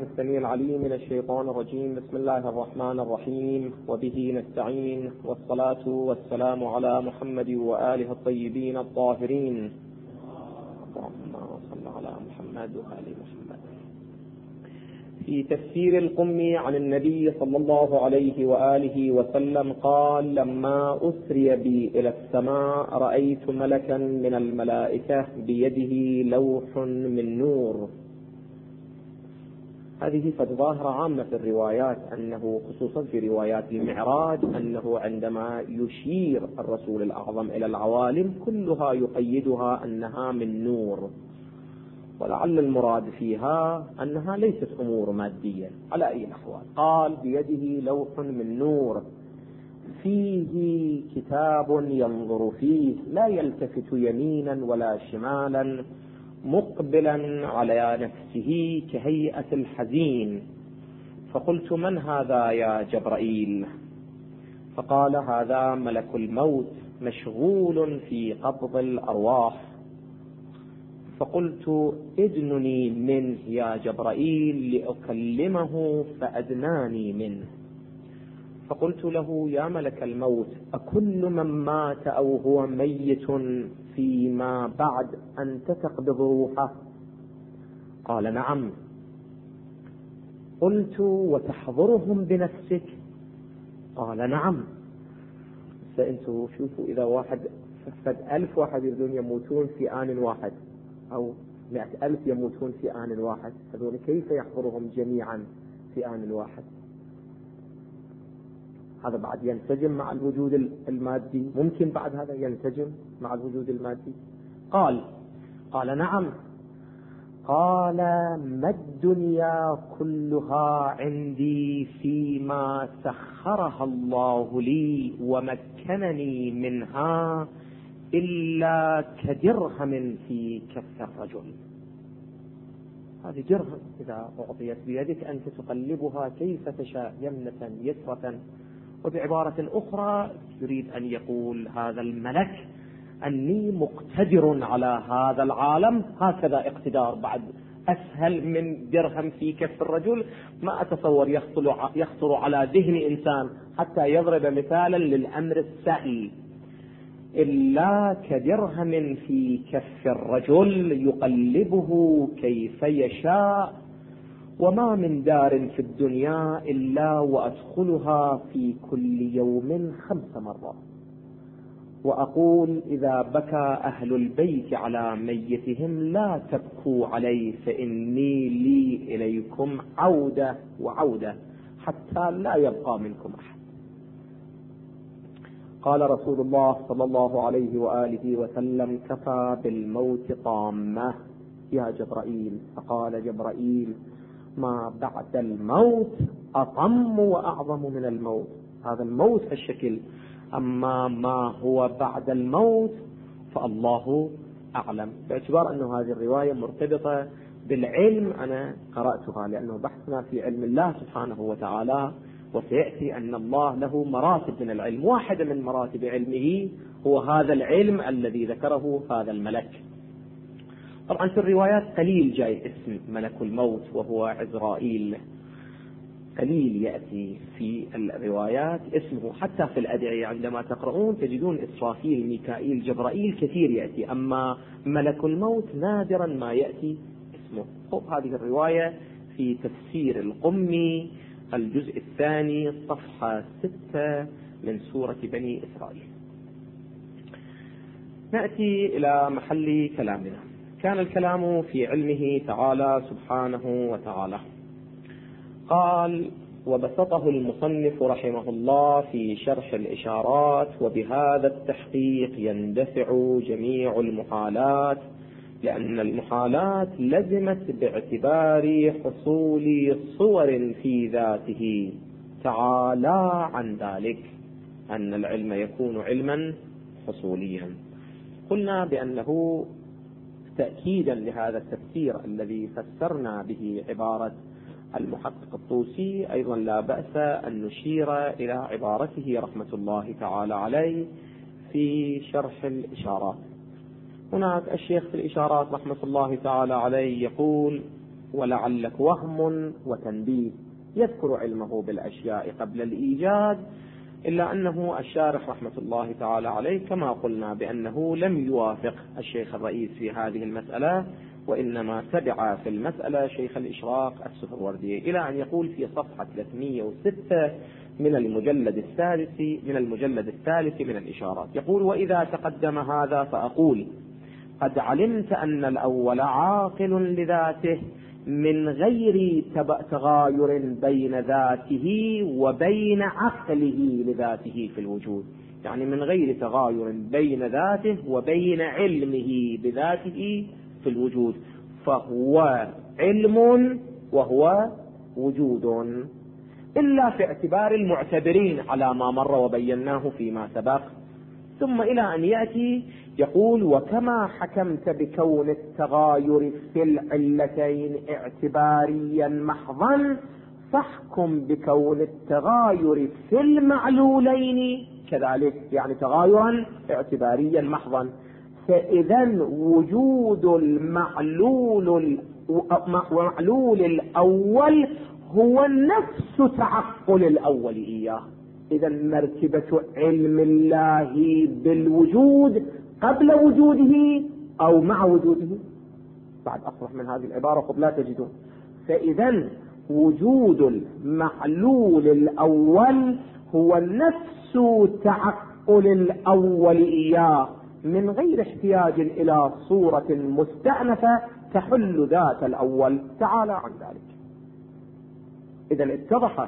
السميع العليم من الشيطان الرجيم. بسم الله الرحمن الرحيم، وبه نستعين، والصلاة والسلام على محمد وآله الطيبين الطاهرين. اللهم صل على محمد وآل محمد. في تفسير القمي عن النبي صلى الله عليه وآله وسلم قال: لما أسري بي إلى السماء رأيت ملكا من الملائكة بيده لوح من نور. هذه قد ظاهرة عامة في الروايات، أنه خصوصا في روايات المعراج أنه عندما يشير الرسول الأعظم إلى العوالم كلها يقيدها أنها من نور، ولعل المراد فيها أنها ليست أمور مادية على أي الأحوال. قال: بيده لوح من نور فيه كتاب ينظر فيه لا يلتفت يمينا ولا شمالا مقبلا على نفسه كهيئة الحزين. فقلت: من هذا يا جبرائيل؟ فقال: هذا ملك الموت مشغول في قبض الأرواح. فقلت: ادنني منه يا جبرائيل لأكلمه، فأدناني منه. فقلت له: يا ملك الموت، أكل من مات أو هو ميت فيما بعد أنت تقبض روحه؟ قال: نعم. قلت: وتحضرهم بنفسك؟ قال: نعم. فأنتوا شوفوا، إذا واحد فد 1000 واحد يريدون يموتون في آن واحد، أو 100,000 يموتون في آن واحد، هذول كيف يحضرهم جميعا في آن واحد؟ هذا بعد ينسجم مع الوجود المادي؟ ممكن بعد هذا ينسجم مع الوجود المادي؟ قال: نعم. قال: ما الدنيا كلها عندي فيما سخرها الله لي ومكنني منها إلا كدرهم في كف الرجل. هذه درهم إذا أعطيت بيدك أنت تقلبها كيف تشاء، يمنة يسرة. وبعبارة أخرى يريد أن يقول هذا الملك أني مقتدر على هذا العالم. هكذا اقتدار بعد أسهل من درهم في كف الرجل. ما أتصور يخطر على ذهن إنسان حتى يضرب مثالا للأمر السهل. إلا كدرهم في كف الرجل يقلبه كيف يشاء، وما من دار في الدنيا إلا وأدخلها في كل يوم 5 مرات. وأقول: إذا بكى أهل البيت على ميتهم لا تبكوا عليه، فإني لي إليكم عودة وعودة حتى لا يبقى منكم أحد. قال رسول الله صلى الله عليه وآله وسلم: كفى بالموت طامة يا جبرائيل. فقال جبرائيل: ما بعد الموت أطم وأعظم من الموت. هذا الموت الشكل، أما ما هو بعد الموت فالله أعلم. باعتبار أن هذه الرواية مرتبطة بالعلم أنا قرأتها، لأنه بحثنا في علم الله سبحانه وتعالى، وسيأتي أن الله له مراتب من العلم. واحدة من مراتب علمه هو هذا العلم الذي ذكره هذا الملك. طبعا في الروايات قليل جاي اسم ملك الموت وهو عزرائيل، قليل يأتي في الروايات اسمه. حتى في الأدعية عندما تقرؤون تجدون إسرافيل، ميكائيل، جبرائيل كثير يأتي، أما ملك الموت نادرا ما يأتي اسمه. هذه الرواية في تفسير القمي الجزء الثاني صفحة 6 من سورة بني إسرائيل. نأتي إلى محل كلامنا. كان الكلام في علمه تعالى سبحانه وتعالى. قال: وبسطه المصنف رحمه الله في شرح الإشارات: وبهذا التحقيق يندفع جميع المحالات، لأن المحالات لزمت باعتبار حصول صور في ذاته تعالى عن ذلك، أن العلم يكون علما حصوليا. قلنا بأنه تأكيدا لهذا التفسير الذي فسرنا به عبارة المحقق الطوسي، أيضا لا بأس أن نشير إلى عبارته رحمة الله تعالى عليه في شرح الإشارات. هناك الشيخ في الإشارات رحمة الله تعالى عليه يقول: ولعلك وهم وتنبيه. يذكر علمه بالأشياء قبل الإيجاد، إلا أنه الشارح رحمة الله تعالى عليه كما قلنا بأنه لم يوافق الشيخ الرئيس في هذه المسألة، وإنما تبع في المسألة شيخ الإشراق السهروردي، إلى أن يقول في صفحة 306 من المجلد الثالث من الإشارات، يقول: وإذا تقدم هذا فأقول: قد علمت أن الأول عاقل لذاته من غير تغاير بين ذاته وبين عقله لذاته في الوجود، يعني من غير تغاير بين ذاته وبين علمه بذاته في الوجود، فهو علم وهو وجود، إلا في اعتبار المعتبرين على ما مر وبيناه فيما سبق. ثم إلى أن يأتي يقول: وكما حكمت بكون التغاير في العلتين اعتباريا محضا، فاحكم بكون التغاير في المعلولين كذلك، يعني تغايرا اعتباريا محضا. فإذا وجود المعلول الأول هو نفس تعقل الأول إياه. إذا مرتبة علم الله بالوجود قبل وجوده أو مع وجوده. بعد أصرح من هذه العبارة قبل لا تجدون. فإذا وجود المعلول الأول هو نفس تعقل الأول إياه، من غير احتياج إلى صورة مستأنفة تحل ذات الأول تعالى عن ذلك. إذا اتضح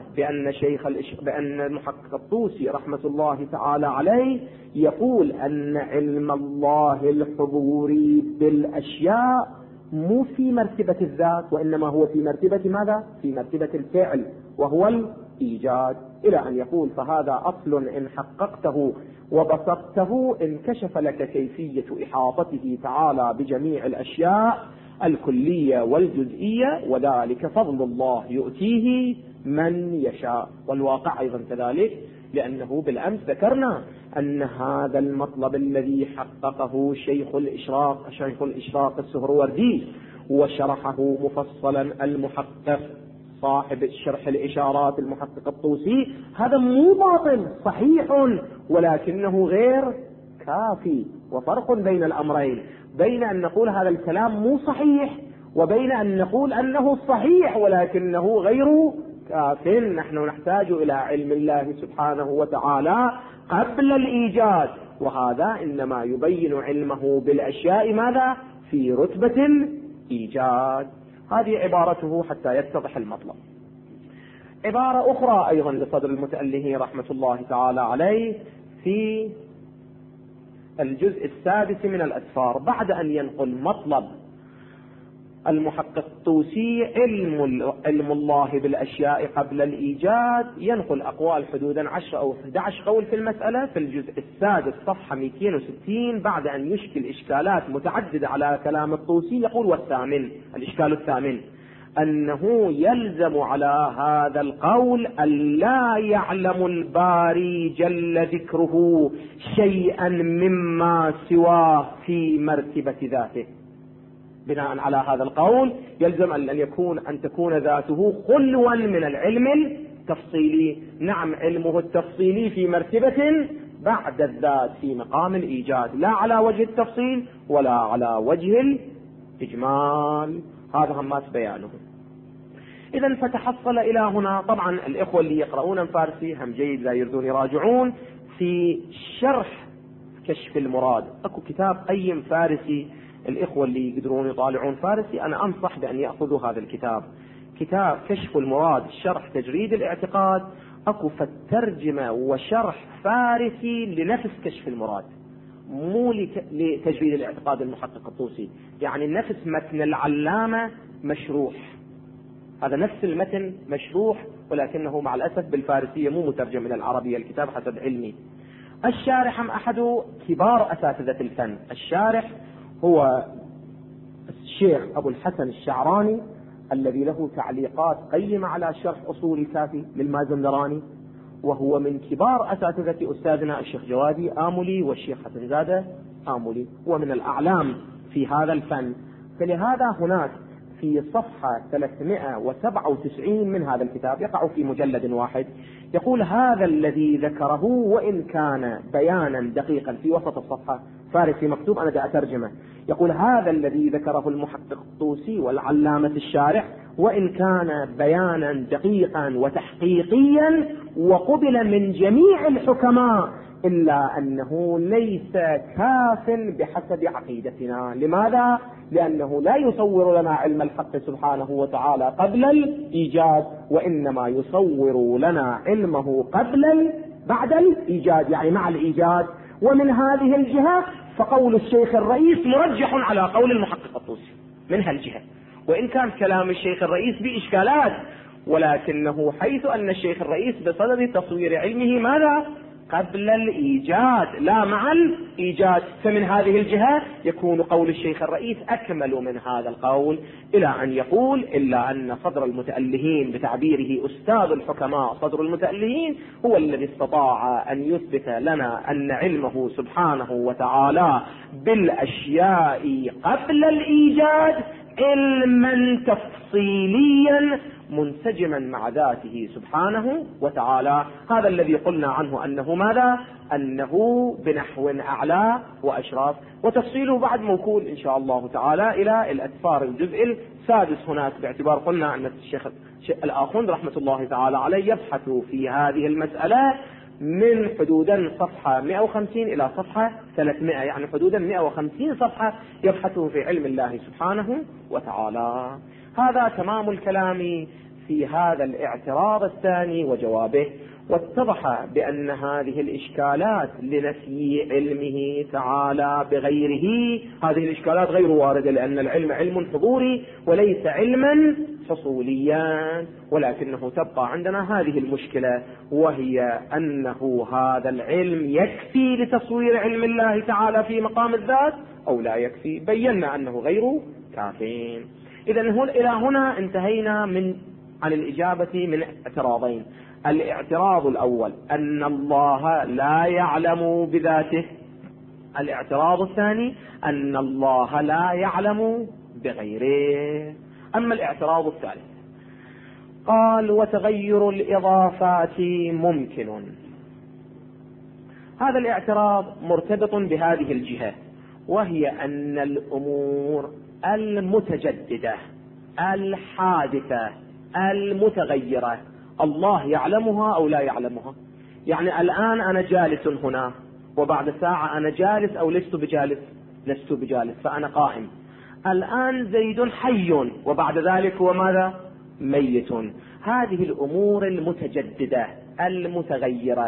بأن المحقق الطوسي رحمة الله تعالى عليه يقول أن علم الله الحضوري بالأشياء مو في مرتبة الذات، وإنما هو في مرتبة ماذا؟ في مرتبة الفعل، وهو الإيجاد، إلى أن يقول: فهذا أصل إن حققته وبسطته انكشف لك كيفية إحاطته تعالى بجميع الأشياء الكلية والجزئية، وذلك فضل الله يؤتيه من يشاء. والواقع أيضا كذلك، لأنه بالأمس ذكرنا أن هذا المطلب الذي حققه شيخ الإشراق السهروردي وشرحه مفصلا المحقق صاحب شرح الإشارات المحقق الطوسي، هذا مو باطل، صحيح، ولكنه غير كافي. وفرق بين الأمرين، بين أن نقول هذا الكلام مو صحيح وبين أن نقول أنه صحيح ولكنه غير كاف. نحن نحتاج إلى علم الله سبحانه وتعالى قبل الإيجاد، وهذا إنما يبين علمه بالأشياء ماذا؟ في رتبة الإيجاد. هذه عبارته حتى يتضح المطلب. عبارة أخرى أيضا لصدر المتأله رحمة الله تعالى عليه في الجزء السادس من الأسفار، بعد أن ينقل مطلب المحقق الطوسي علم الله بالأشياء قبل الإيجاد، ينقل أقوال حدودا 10 أو 11 قول في المسألة في الجزء السادس صفحة 260، بعد أن يشكل إشكالات متعددة على كلام الطوسي. يقول: والثامن، الإشكال الثامن، أنه يلزم على هذا القول أن لا يعلم الباري جل ذكره شيئا مما سواه في مرتبة ذاته. بناء على هذا القول يلزم أن تكون ذاته خلوا من العلم التفصيلي. نعم، علمه التفصيلي في مرتبة بعد الذات في مقام الإيجاد، لا على وجه التفصيل ولا على وجه الإجمال. هذا همات بيانه. إذا فتحصل إلى هنا. طبعا الإخوة اللي يقرؤون فارسي هم جيد لا يردون يراجعون في شرح كشف المراد. أكو كتاب قيم فارسي، الإخوة اللي يقدرون يطالعون فارسي أنا أنصح بأن يأخذوا هذا الكتاب، كتاب كشف المراد شرح تجريد الاعتقاد. أكو فالترجمة وشرح فارسي لنفس كشف المراد، مو لتجريد الاعتقاد المحقق الطوسي، يعني نفس متن العلامة مشروح، هذا نفس المتن مشروح ولكنه مع الأسف بالفارسية مو مترجم من العربية الكتاب حسب علمي. الشارح أحد كبار أساتذة الفن، الشارح هو الشيخ أبو الحسن الشعراني الذي له تعليقات قيمة على شرح أصول الكافي للمازندراني، وهو من كبار أساتذة أستاذنا الشيخ جوادي آملي والشيخ حسن زادة آملي، ومن الأعلام في هذا الفن. فلهذا هناك في صفحة 397 من هذا الكتاب، يقع في مجلد واحد، يقول: هذا الذي ذكره وإن كان بيانا دقيقا، في وسط الصفحة فارسي مكتوب، أنا دا أترجمه، يقول: هذا الذي ذكره المحقق الطوسي والعلامة الشارح وإن كان بيانا دقيقا وتحقيقيا وقبل من جميع الحكماء، إلا أنه ليس كاف بحسب عقيدتنا. لماذا؟ لأنه لا يصور لنا علم الحق سبحانه وتعالى قبل الإيجاد، وإنما يصور لنا علمه بعد الإيجاد، يعني مع الإيجاد. ومن هذه الجهة فقول الشيخ الرئيس مرجح على قول المحقق الطوسي من هالجهة، وإن كان كلام الشيخ الرئيس بإشكالات، ولكنه حيث أن الشيخ الرئيس بصدد تصوير علمه ماذا؟ قبل الإيجاد لا مع الإيجاد، فمن هذه الجهة يكون قول الشيخ الرئيس أكمل من هذا القول، إلى أن يقول: إلا أن صدر المتألهين، بتعبيره أستاذ الحكماء صدر المتألهين، هو الذي استطاع أن يثبت لنا أن علمه سبحانه وتعالى بالأشياء قبل الإيجاد علما تفصيليا منسجما مع ذاته سبحانه وتعالى. هذا الذي قلنا عنه أنه ماذا؟ أنه بنحو أعلى وأشراف، وتفصيله بعد موكول إن شاء الله تعالى إلى الأسفار الجزء السادس هناك، باعتبار قلنا أن الشيخ الآخوند رحمة الله تعالى عليه يبحث في هذه المسألة من حدودا صفحة 150 إلى صفحة 300، يعني حدودا 150 صفحة يبحث في علم الله سبحانه وتعالى. هذا تمام الكلام في هذا الاعتراض الثاني وجوابه. واتضح بأن هذه الإشكالات لنفي علمه تعالى بغيره، هذه الإشكالات غير واردة، لأن العلم علم حضوري وليس علما حصوليا، ولكنه تبقى عندنا هذه المشكلة، وهي أنه هذا العلم يكفي لتصوير علم الله تعالى في مقام الذات أو لا يكفي. بينا أنه غير كافين. إذن إلى هنا انتهينا عن الإجابة من اعتراضين. الاعتراض الأول أن الله لا يعلم بذاته، الاعتراض الثاني أن الله لا يعلم بغيره. أما الاعتراض الثالث قال: وتغير الإضافات ممكن. هذا الاعتراض مرتبط بهذه الجهة، وهي أن الأمور المتجددة الحادثة المتغيرة الله يعلمها أو لا يعلمها. يعني الآن أنا جالس هنا، وبعد ساعة أنا جالس أو لست بجالس، فأنا قائم. الآن زيد حي، وبعد ذلك هو ماذا؟ ميت. هذه الأمور المتجددة المتغيرة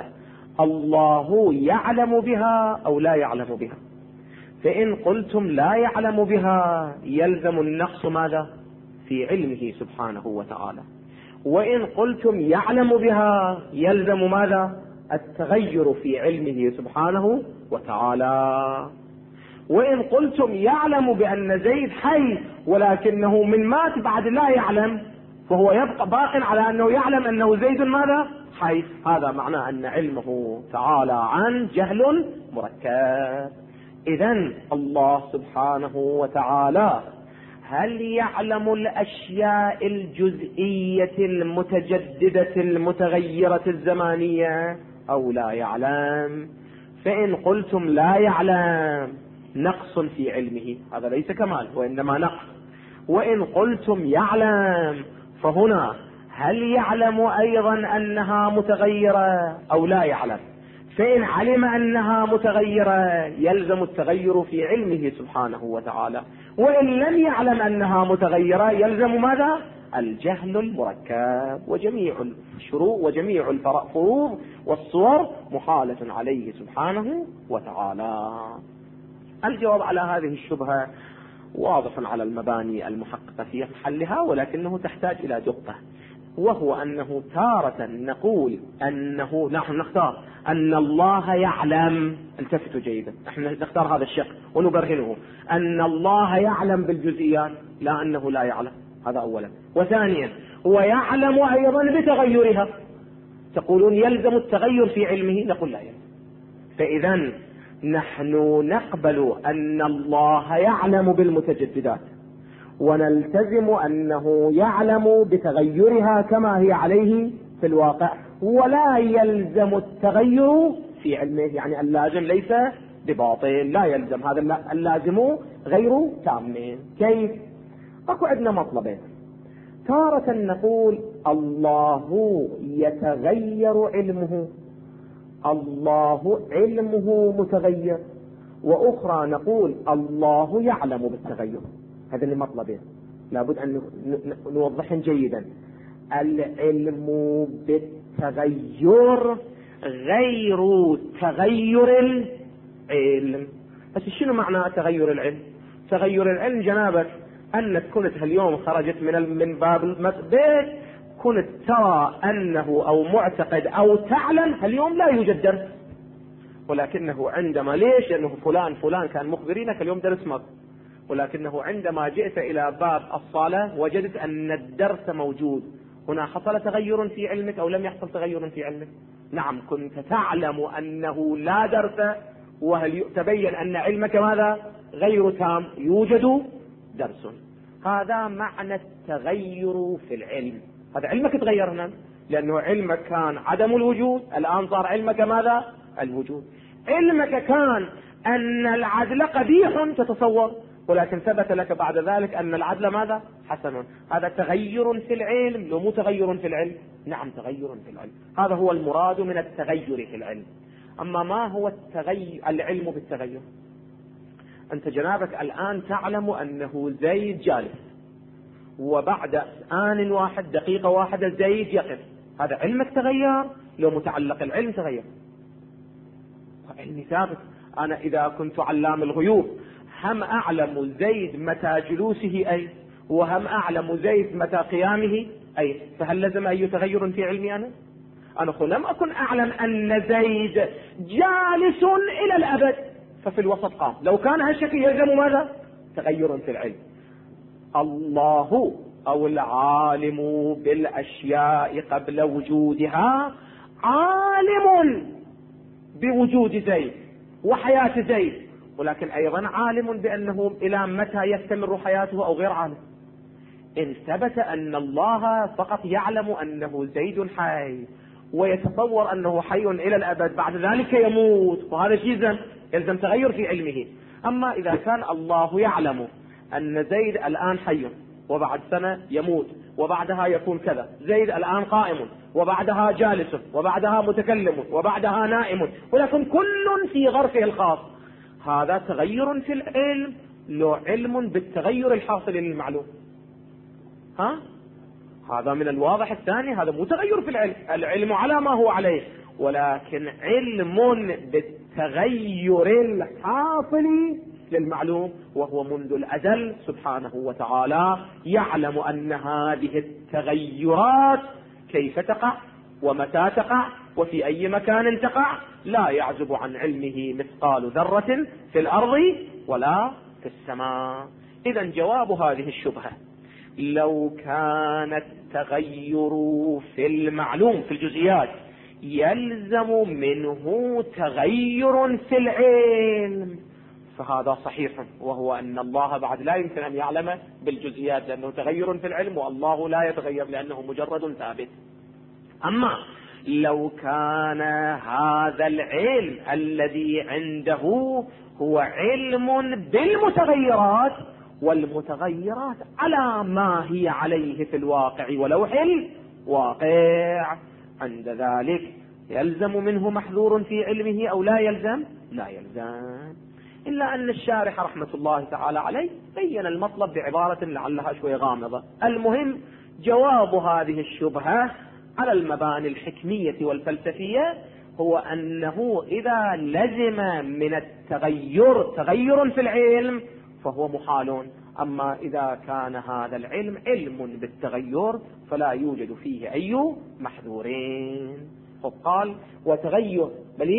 الله يعلم بها أو لا يعلم بها. فإن قلتم لا يعلم بها يلزم النقص ماذا؟ في علمه سبحانه وتعالى. وإن قلتم يعلم بها يلزم ماذا؟ التغير في علمه سبحانه وتعالى. وإن قلتم يعلم بأن زيد حي ولكنه من مات بعد لا يعلم، فهو يبقى باق على أنه يعلم أنه زيد ماذا؟ حي. هذا معناه أن علمه تعالى عن جهل مركب. إذن الله سبحانه وتعالى هل يعلم الأشياء الجزئية المتجددة المتغيرة الزمانية أو لا يعلم؟ فإن قلتم لا يعلم نقص في علمه، هذا ليس كمال وإنما نقص. وإن قلتم يعلم فهنا هل يعلم أيضا أنها متغيرة أو لا يعلم؟ فإن علم أنها متغيرة يلزم التغير في علمه سبحانه وتعالى، وإن لم يعلم أنها متغيرة يلزم ماذا؟ الجهل المركب، وجميع الشروط وجميع الفروض والصور محالة عليه سبحانه وتعالى. الجواب على هذه الشبهة واضح على المباني المحققة في حلها، ولكنه تحتاج إلى دقة، وهو أنه تارة نقول أنه نحن نختار أن الله يعلم، التفتوا جيدا، نحن نختار هذا الشق ونبرهنه أن الله يعلم بالجزئيات، لا أنه لا يعلم، هذا أولا. وثانيا ويعلم أيضا بتغيرها، تقولون يلزم التغير في علمه، نقول لا يلزم. فإذا نحن نقبل أن الله يعلم بالمتجددات ونلتزم أنه يعلم بتغيرها كما هي عليه في الواقع، ولا يلزم التغير في علمه. يعني اللازم ليس بباطل، لا يلزم، هذا اللازم غير تام. كيف؟ اكو عندنا مطلبين. تارة نقول الله يتغير علمه، الله علمه متغير، وأخرى نقول الله يعلم بالتغير. هذا المطلبين لابد أن نوضحهم جيدا. العلم بالتغير غير تغير العلم. بس شنو معنى تغير العلم؟ تغير العلم جنابك أنك كنت اليوم خرجت من باب البيت، كنت ترى أنه أو معتقد أو تعلم اليوم لا يوجد درس، ولكنه عندما ليش؟ لأنه فلان كان مخبرينك اليوم درس مر، ولكنه عندما جئت إلى باب الصالة وجدت أن الدرس موجود. هنا حصل تغير في علمك أو لم يحصل تغير في علمك؟ نعم، كنت تعلم أنه لا درس، وهل تبين أن علمك ماذا؟ غير تام، يوجد درس. هذا معنى التغير في العلم. هذا علمك تغير هنا، لأنه علمك كان عدم الوجود، الآن صار علمك ماذا؟ الوجود. علمك كان أن العدل قبيح تتصور، ولكن ثبت لك بعد ذلك أن العدل ماذا؟ حسن. هذا تغير في العلم، لو مو تغير في العلم؟ نعم تغير في العلم. هذا هو المراد من التغير في العلم. أما ما هو العلم بالتغير؟ أنت جنابك الآن تعلم أنه زيد جالس، وبعد آن واحد دقيقة واحدة زيد يقف. هذا علمك تغير، لو متعلق العلم تغير. علمي ثابت. أنا إذا كنت علام الغيوب هم أعلم زيد متى جلوسه أي، وهم أعلم زيد متى قيامه أي، فهل لازم أي تغير في علمي؟ أنا لم أكن أعلم أن زيد جالس إلى الأبد ففي الوسط قام. لو كان هالشكل يلزم ماذا؟ تغير في العلم. الله أو العالم بالأشياء قبل وجودها عالم بوجود زيد وحياة زيد، ولكن أيضا عالم بأنه إلى متى يستمر حياته أو غير عالم. إن ثبت أن الله فقط يعلم أنه زيد حي ويتصور أنه حي إلى الأبد بعد ذلك يموت، وهذا شيء يلزم تغير في علمه. أما إذا كان الله يعلم أن زيد الآن حي وبعد سنة يموت وبعدها يكون كذا، زيد الآن قائم وبعدها جالس وبعدها متكلم وبعدها نائم، ولكن كل في غرفه الخاص، هذا تغير في العلم، لو علم بالتغير الحاصل للمعلوم. هذا من الواضح الثاني، هذا مو تغير في العلم، العلم على ما هو عليه، ولكن علم بالتغير الحاصل للمعلوم، وهو منذ الأزل سبحانه وتعالى يعلم أن هذه التغيرات كيف تقع ومتى تقع وفي أي مكان تقع، لا يعزب عن علمه مثقال ذرة في الأرض ولا في السماء. إذن جواب هذه الشبهة: لو كان التغير في المعلوم في الجزئيات يلزم منه تغير في العلم، فهذا صحيح، وهو أن الله بعد لا يمكن أن يعلم بالجزئيات لأنه تغير في العلم، والله لا يتغير لأنه مجرد ثابت. أما لو كان هذا العلم الذي عنده هو علم بالمتغيرات، والمتغيرات على ما هي عليه في الواقع ولوح الواقع، عند ذلك يلزم منه محذور في علمه أو لا يلزم؟ لا يلزم. إلا أن الشارح رحمة الله تعالى عليه بين المطلب بعبارة لعلها شوي غامضة. المهم جواب هذه الشبهة على المباني الحكمية والفلسفية هو أنه إذا لزم من التغير تغير في العلم فهو محال. أما إذا كان هذا العلم علم بالتغير فلا يوجد فيه أي محذورين. قال وتغير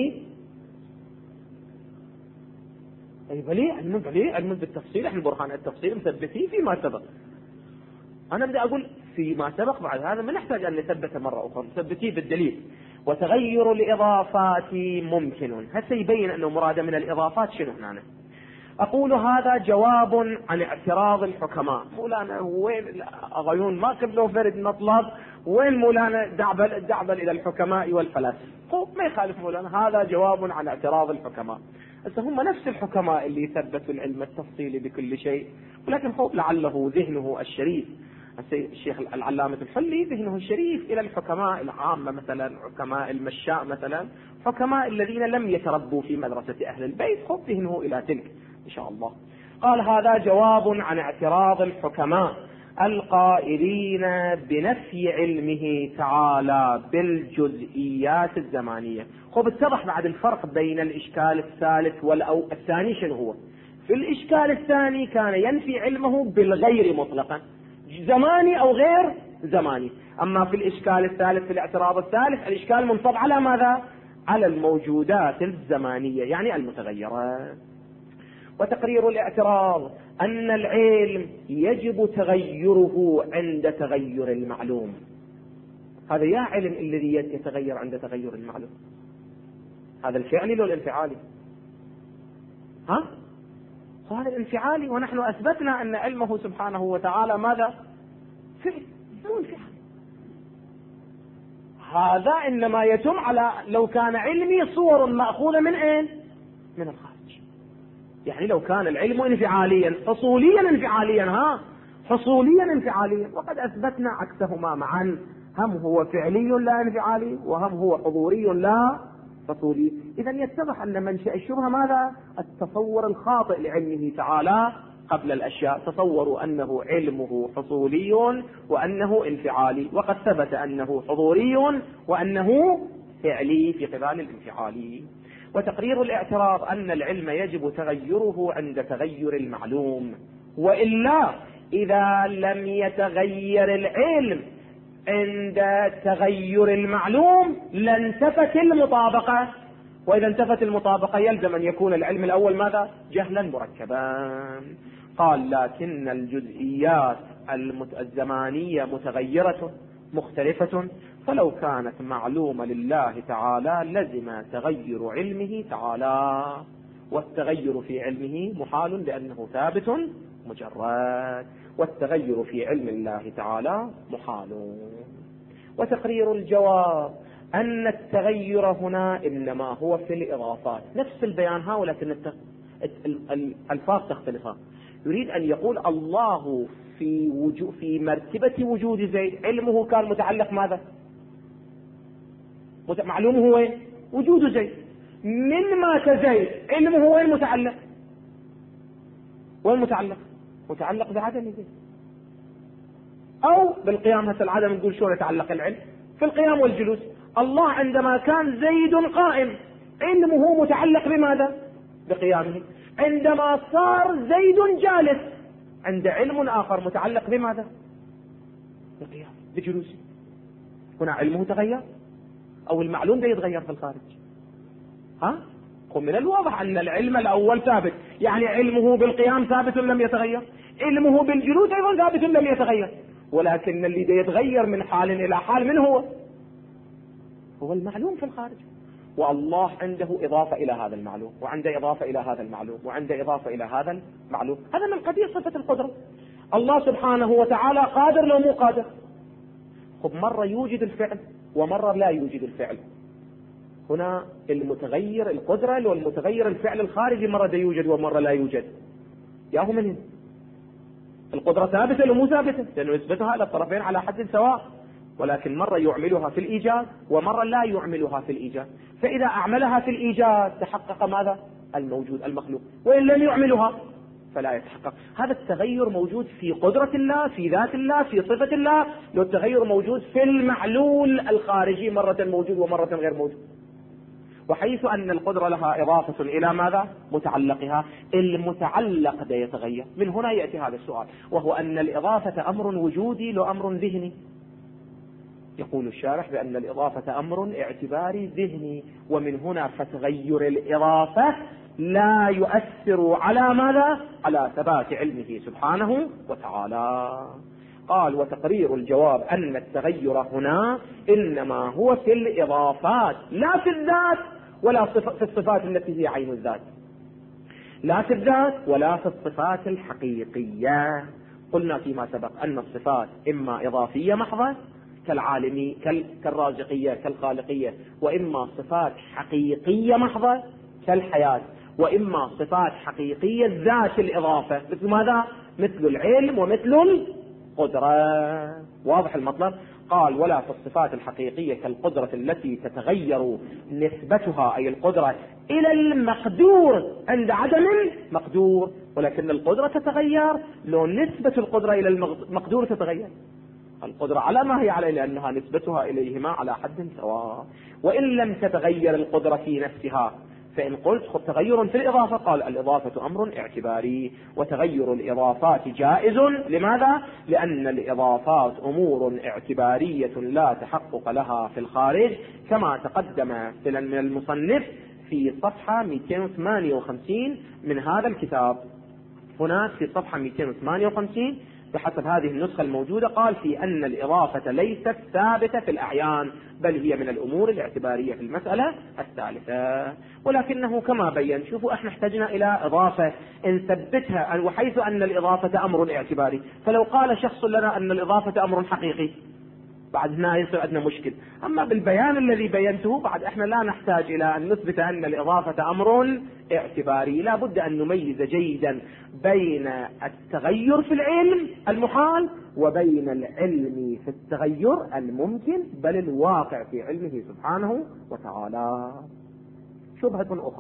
بلي علم بالتفصيل، احنا برهان التفصيل مثبتين فيما سبق. انا بدي اقول فيما سبق، بعد هذا ما نحتاج ان نثبته مرة اخرى، مثبتين بالدليل. وتغير الاضافات ممكن، هسه يبين انه مراد من الاضافات شنو هنا. أقول هذا جواب عن اعتراض الحكماء. مولانا وين أغيون ما قبلوا فرد مطلب، وين مولانا دعبل إلى الحكماء والفلاسفة؟ ما يخالف مولانا، هذا جواب عن اعتراض الحكماء. بس هم نفس الحكماء اللي ثبتوا العلم التفصيلي بكل شيء، ولكن لعله ذهنه الشريف الشيخ العلامة الحلي ذهنه الشريف إلى الحكماء العامة، مثلا حكماء المشاء، مثلا حكماء الذين لم يتربوا في مدرسة أهل البيت، ذهنه إلى تلك إن شاء الله. قال هذا جواب عن اعتراض الحكماء القائلين بنفي علمه تعالى بالجزئيات الزمانية. اتضح بعد الفرق بين الإشكال الثالث الثاني شنو هو؟ في الإشكال الثاني كان ينفي علمه بالغير مطلقا، زماني أو غير زماني. أما في الإشكال الثالث في الاعتراض الثالث الإشكال منصب على ماذا؟ على الموجودات الزمانية، يعني المتغيرات. وتقرير الاعتراض أن العلم يجب تغيره عند تغير المعلوم. هذا يا علم الذي يتغير عند تغير المعلوم، هذا الفعلي لو الانفعالي؟ هذا الانفعالي، ونحن أثبتنا أن علمه سبحانه وتعالى ماذا؟ فعل مو انفعال. هذا إنما يتم على لو كان علمي صور مأخوذة من أين؟ من الخارج. يعني لو كان العلم انفعاليا حصوليا انفعاليا، حصوليا انفعاليا، وقد أثبتنا عكسهما معا، هم هو فعلي لا انفعالي، وهم هو حضوري لا حصولي. إذا يتضح أن منشأ الشبهة ماذا؟ التصور الخاطئ لعلمه تعالى قبل الأشياء. تصوروا أنه علمه حصولي وأنه انفعالي، وقد ثبت أنه حضوري وأنه فعلي في قبال الانفعالي. وتقرير الاعتراض أن العلم يجب تغيره عند تغير المعلوم، وإلا إذا لم يتغير العلم عند تغير المعلوم لانتفت المطابقة، وإذا انتفت المطابقة يلزم أن يكون العلم الأول ماذا؟ جهلا مركبا. قال لكن الجزئيات الزمانية متغيرة مختلفة، فلو كانت معلومة لله تعالى لزم تغير علمه تعالى، والتغير في علمه محال لأنه ثابت مجرد، والتغير في علم الله تعالى محال. وتقرير الجواب أن التغير هنا إنما هو في الإضافات، نفس البيان ولكن الألفاظ تختلف. يريد أن يقول الله في مرتبة وجود زيد علمه كان متعلق ماذا؟ معلومه هو وجود زيد. من مات زيد علمه هو المتعلق، والمتعلق متعلق بعدم زيد، أو بالقيام. هسه العدم نقول شو يتعلق العلم في القيام والجلوس. الله عندما كان زيد قائم علمه متعلق بماذا؟ بقيامه. عندما صار زيد جالس عند علم آخر متعلق بماذا؟ بقيامه بجلوسه. هنا علمه تغير أو المعلوم ده يتغير في الخارج. من الواضح أن العلم الأول ثابت، يعني علمه بالقيام ثابت لم يتغير، علمه بالجلوس أيضا ثابت لم يتغير، ولكن اللي ده يتغير من حال إلى حال من هو المعلوم في الخارج. والله عنده إضافة إلى هذا المعلوم، وعنده إضافة إلى هذا المعلوم، وعنده إضافة إلى هذا المعلوم. هذا من قضية صفة القدرة. الله سبحانه وتعالى قادر لو مو قادر. مرة يوجد الفعل ومرة لا يوجد الفعل. هنا المتغير القدرة والمتغير الفعل الخارجي مرة ده يوجد ومرة لا يوجد. ياهو من هنا القدرة ثابتة لو مو ثابتة، لأنه يثبتها إلى الطرفين على حد سواء، ولكن مرة يعملها في الإيجاد ومرة لا يعملها في الإيجاد. فإذا أعملها في الإيجاد تحقق ماذا؟ الموجود المخلوق، وإن لم يعملها فلا يتحقق. هذا التغير موجود في قدرة الله، في ذات الله، في صفة الله. لو التغير موجود في المعلول الخارجي مرة موجود ومرة غير موجود. وحيث أن القدرة لها إضافة إلى ماذا؟ متعلقها، المتعلق ده يتغير. من هنا يأتي هذا السؤال، وهو أن الإضافة أمر وجودي لو أمر ذهني. يقول الشارح بأن الإضافة أمر اعتباري ذهني، ومن هنا فتغير الإضافة لا يؤثر على ماذا؟ على ثبات علمه سبحانه وتعالى. قال وتقرير الجواب أن التغير هنا إنما هو في الإضافات لا في الذات ولا في الصفات التي هي عين الذات. لا في الذات ولا في الصفات الحقيقية. قلنا فيما سبق أن الصفات إما إضافية محضة كالعالمي كالرازقية كالخالقية، وإما صفات حقيقية محضة كالحياة، وإما صفات حقيقية ذات الإضافة مثل ماذا؟ مثل العلم ومثل القدرة. واضح المطلب؟ قال ولا في الصفات الحقيقية كالقدرة التي تتغير نسبتها أي القدرة إلى المقدور عند عدم المقدور، ولكن القدرة تتغير لو نسبة القدرة إلى المقدور تتغير. القدرة على ما هي عليه لأنها نسبتها إليهما على حد سواء. وإن لم تتغير القدرة في نفسها فإن قلت تغير في الإضافة، قال الإضافة أمر اعتباري، وتغير الإضافات جائز. لماذا؟ لأن الإضافات أمور اعتبارية لا تحقق لها في الخارج، كما تقدم من المصنف في صفحة 258 من هذا الكتاب. هناك في صفحة 258 بحسب هذه النسخة الموجودة قال في أن الإضافة ليست ثابتة في الأعيان، بل هي من الأمور الاعتبارية في المسألة الثالثة. ولكنه كما بين، شوفوا احنا احتجنا إلى إضافة نثبتها، وحيث أن الإضافة أمر اعتباري، فلو قال شخص لنا أن الإضافة أمر حقيقي بعد هنا يصير عندنا مشكل. أما بالبيان الذي بينته بعد احنا لا نحتاج إلى أن نثبت أن الإضافة أمر اعتباري. لا بد أن نميز جيدا بين التغير في العلم المحال وبين العلم في التغير الممكن بل الواقع في علمه سبحانه وتعالى. شبهة أخرى،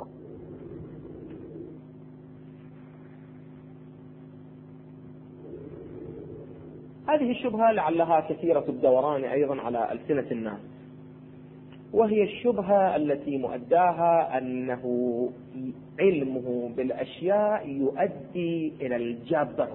هذه الشبهة لعلها كثيرة الدوران أيضا على ألسنة الناس، وهي الشبهة التي مؤداها أنه علمه بالأشياء يؤدي إلى الجبر.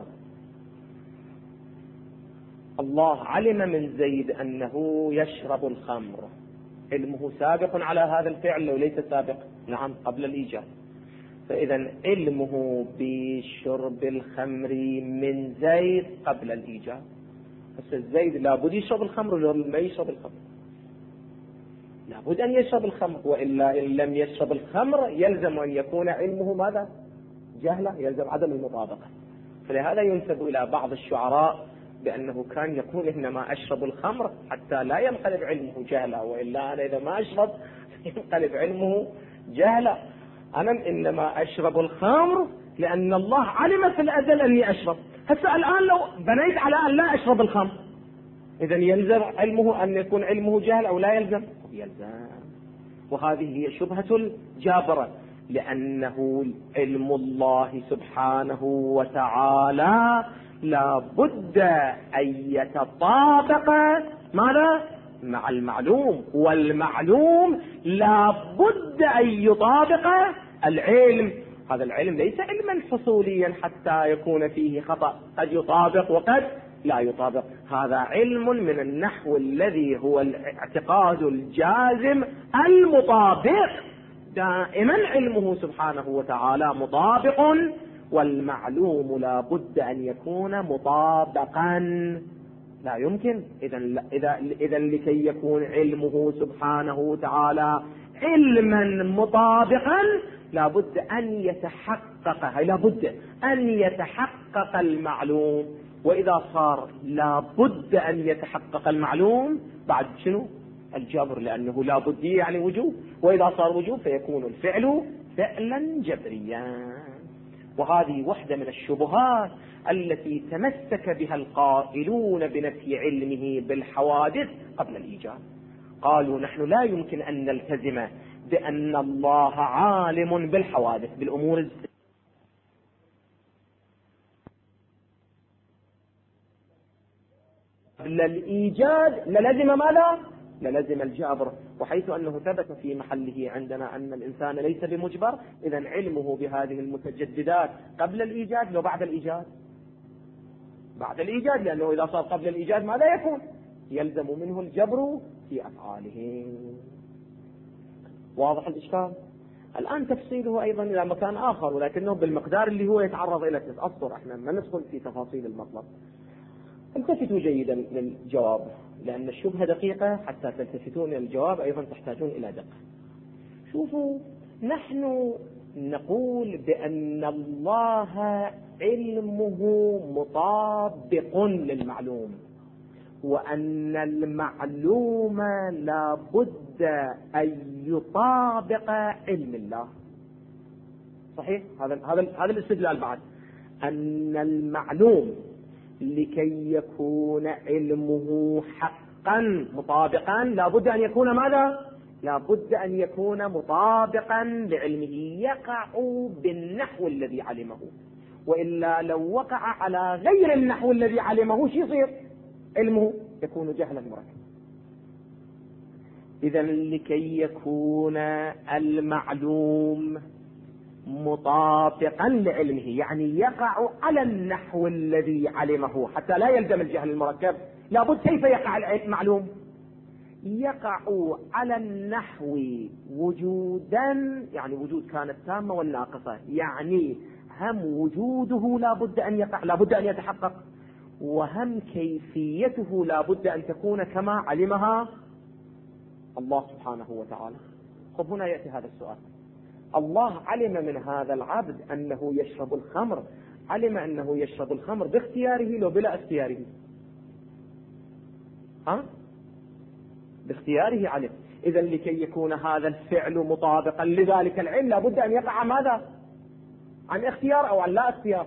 الله علم من زيد أنه يشرب الخمر، علمه سابق على هذا الفعل لو ليس سابق؟ نعم، قبل الإيجاد. فإذا علمه بشرب الخمر من زيد قبل الإيجاد. بس زيد لابد يشرب الخمر ولا ما يشرب الخمر؟ لابد أن يشرب الخمر، وإلا إن لم يشرب الخمر يلزم أن يكون علمه ماذا؟ جهلة، يلزم عدم المطابقة. فلهذا ينسب إلى بعض الشعراء بأنه كان يقول إنما أشرب الخمر حتى لا ينقلب علمه جهلة، وإلا أنا إذا ما أشرب ينقلب علمه جهلة. أنا إنما أشرب الخمر لأن الله علم في الأزل أني أشرب. هسه الآن لو بنيت على أن لا أشرب الخمر إذا يلزم علمه أن يكون علمه جهل أو لا يلزم؟ يلزم. وهذه هي شبهة الجابرة، لأنه علم الله سبحانه وتعالى لا بد أن يتطابق ماذا؟ مع المعلوم، والمعلوم لا بد أن يطابق العلم. هذا العلم ليس علما فصوليا حتى يكون فيه خطأ، قد يطابق وقد لا يطابق. هذا علم من النحو الذي هو الاعتقاد الجازم المطابق. دائما علمه سبحانه وتعالى مطابق، والمعلوم لا بد أن يكون مطابقا. لا يمكن. إذا لكي يكون علمه سبحانه وتعالى علما مطابقا لابد أن يتحقق المعلوم. وإذا صار لابد أن يتحقق المعلوم بعد شنو؟ الجبر، لأنه لابد يعني وجوب، وإذا صار وجوب فيكون الفعل فعلا جبريا. وهذه واحدة من الشبهات التي تمسك بها القائلون بنفي علمه بالحوادث قبل الإيجاد. قالوا نحن لا يمكن أن نلتزم بأن الله عالم بالحوادث بالأمور قبل الإيجاد، للزم ماذا؟ للزم الجبر. وحيث أنه ثبت في محله عندنا أن الإنسان ليس بمجبر، إذن علمه بهذه المتجددات قبل الإيجاد لو بعد الإيجاد؟ بعد الإيجاد، لأنه إذا صار قبل الإيجاد ماذا يكون؟ يلزم منه الجبر في أفعاله. واضح الإشكال؟ الآن تفصيله أيضا إلى مكان آخر، ولكنه بالمقدار اللي هو يتعرض إلى التأثر. احنا ما ندخل في تفاصيل المطلب. التفتوا جيدا للجواب، لأن الشبهة دقيقة، حتى تلتفتون إلى الجواب أيضا تحتاجون إلى دقة. شوفوا، نحن نقول بأن الله علمه مطابق للمعلوم، وأن المعلوم لا بد أن يطابق علم الله. صحيح؟ هذا الاستدلال بعد أن المعلوم لكي يكون علمه حقا مطابقا لا بد أن يكون ماذا؟ لا بد أن يكون مطابقا لعلمه، يقع بالنحو الذي علمه، وإلا لو وقع على غير النحو الذي علمه شو يصير؟ علمه يكون جهلا مركبا. إذن لكي يكون المعلوم مطابقا لعلمه، يعني يقع على النحو الذي علمه حتى لا يلزم الجهل المركب، لابد كيف يقع المعلوم؟ يقع على النحو وجودا، يعني وجود كانت تامة والناقصة، يعني هم وجوده لابد أن يقع، لابد أن يتحقق، وهم كيفيته لابد أن تكون كما علمها الله سبحانه وتعالى. خب هنا يأتي هذا السؤال، الله علم من هذا العبد أنه يشرب الخمر، علم أنه يشرب الخمر باختياره لو بلا اختياره؟ باختياره علم. إذا لكي يكون هذا الفعل مطابقا لذلك العلم لابد أن يقع ماذا؟ عن اختيار أو عن لا اختيار؟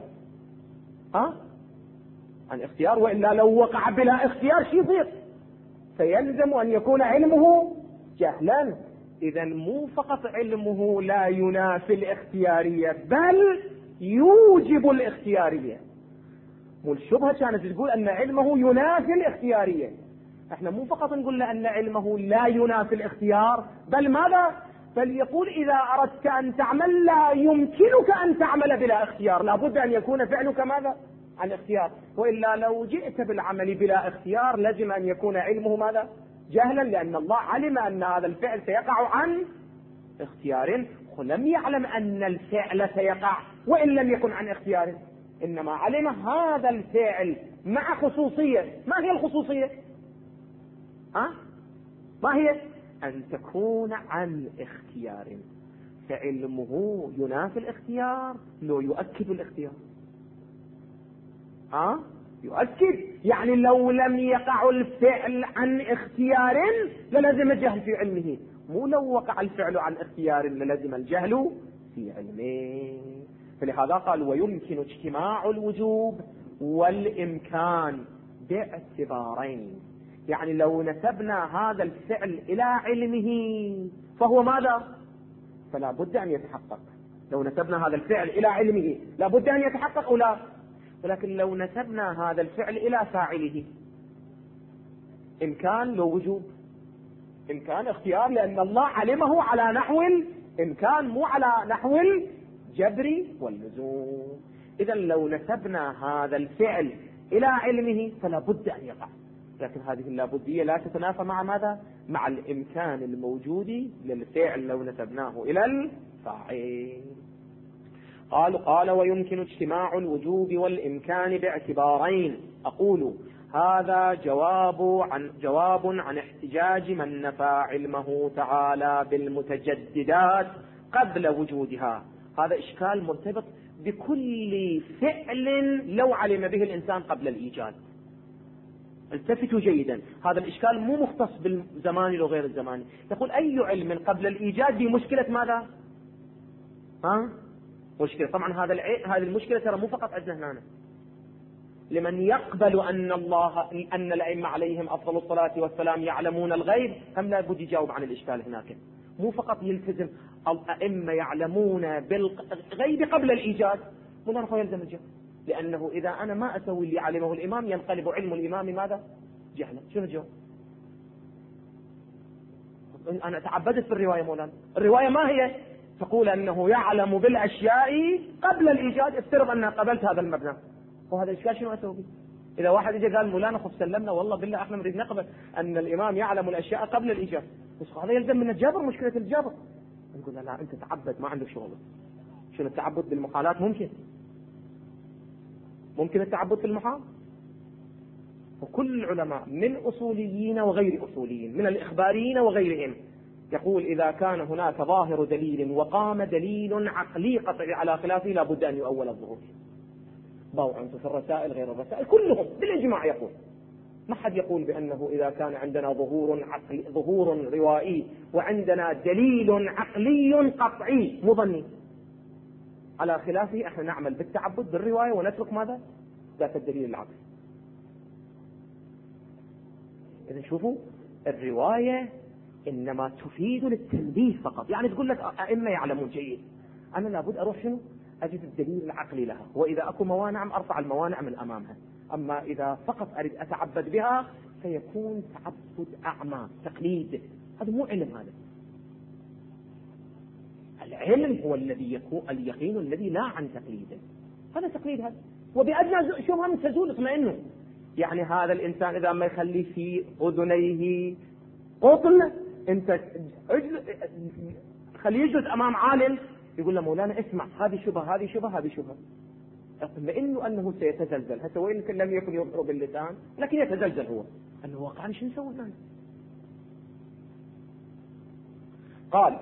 عن اختيار، وإلا لو وقع بلا اختيار شي يصير؟ فيلزم أن يكون علمه جهلا. إذا مو فقط علمه لا ينافي الاختيارية بل يوجب الاختيارية. والشبهة كانت تقول أن علمه ينافي الاختيارية، احنا مو فقط نقول أن علمه لا ينافي الاختيار بل ماذا؟ بل يقول إذا أردت أن تعمل لا يمكنك أن تعمل بلا اختيار، لابد أن يكون فعلك ماذا؟ عن اختيار، وإلا لو جئت بالعمل بلا اختيار لازم أن يكون علمه ماذا؟ جهلا، لأن الله علم أن هذا الفعل سيقع عن اختيار، ولم يعلم أن الفعل سيقع وإن لم يكن عن اختيار، إنما علم هذا الفعل مع خصوصية. ما هي الخصوصية؟ ما هي؟ أن تكون عن اختيار، فعلمه ينافي الاختيار لو يؤكد الاختيار. يؤكد، يعني لو لم يقع الفعل عن اختيار للزم الجهل في علمه، مو لو وقع الفعل عن اختيار للزم الجهل في علمه. فلهذا قال ويمكن اجتماع الوجوب والإمكان باعتبارين، يعني لو نسبنا هذا الفعل إلى علمه فهو ماذا؟ فلا بد أن يتحقق. لو نسبنا هذا الفعل إلى علمه لا بد أن يتحقق أو لا؟ ولكن لو نسبنا هذا الفعل إلى فاعله إمكان لو وجوب، إمكان اختيار، لأن الله علمه على نحو الإمكان مو على نحو الجبر واللزوم. إذا لو نسبنا هذا الفعل إلى علمه فلا بد أن يقع، لكن هذه اللابدية لا تتنافى مع ماذا؟ مع الإمكان الموجود للفعل لو نسبناه إلى الفاعل. قال ويمكن اجتماع الوجوب والإمكان باعتبارين. أقول هذا جواب عن احتجاج من نفى علمه تعالى بالمتجددات قبل وجودها. هذا إشكال مرتبط بكل فعل لو علم به الإنسان قبل الإيجاد. التفتوا جيدا، هذا الإشكال مو مختص بالزماني وغير الزماني. يقول أي علم قبل الإيجاد بمشكلة ماذا؟ مشكلة. طبعا هذه المشكلة ترى مو فقط عندنا هنا، لمن يقبل أن الأئمة عليهم أفضل الصلاة والسلام يعلمون الغيب هم لا بد يجاوب عن الإشكال هناك. مو فقط يلتزم الأئمة يعلمون بالغيب قبل الإيجاد، مو يلزم الجهل، لأنه إذا أنا ما أسوي اللي علمه الإمام ينقلب علم الإمام ماذا؟ جهلا. شنو الجواب؟ أنا تعبدت في الرواية مولانا، الرواية ما هي؟ تقول أنه يعلم بالأشياء قبل الإيجاد، افترض أنها قبلت هذا المبنى، وهذا الإشكال شنو أسوي به؟ إذا واحد يجي قال مولانا خف سلمنا والله بالله احنا نريد نقبل أن الإمام يعلم الأشياء قبل الإيجاد، بس هذا يلزم من الجبر، مشكلة الجبر. نقول لا أنت تعبد ما عندك شغل. شنو التعبد بالمقالات؟ ممكن التعبد في المحال. وكل العلماء من أصوليين وغير أصوليين، من الإخباريين وغيرهم، يقول إذا كان هناك ظاهر دليل وقام دليل عقلي قطعي على خلافه لا بد أن يؤول الظهور. ضوء أنت في الرسائل غير الرسائل كلهم بالإجماع يقول، ما حد يقول بأنه إذا كان عندنا ظهور روائي وعندنا دليل عقلي قطعي مظني على خلافه احنا نعمل بالتعبد بالرواية ونترك ماذا؟ ذاك الدليل العقلي. إذا شوفوا الرواية إنما تفيد للتنبيه فقط، يعني تقول لك أئمة يعلمون جيد، أنا لابد أروح شنو؟ أجد الدليل العقلي لها، وإذا أكو موانع أرفع الموانع من أمامها. أما إذا فقط أريد أتعبد بها سيكون تعبد أعمى تقليد، هذا مو علم. هذا العلم هو الذي يكون اليقين الذي لا عن تقليد، هذا تقليد هذا، وبأدنى شبهة تزول اطمئنه. يعني هذا الإنسان إذا ما يخلي في أذنيه قطن انت خليه يجلس امام عالم يقول له مولانا اسمع هذه شبهه هذه شبهه هذه شبهه، اطمئنه انه سيتزلزل حتى وان لم يكن يظهر باللسان لكن يتزلزل هو انه واقعا شو نسوي الان. قال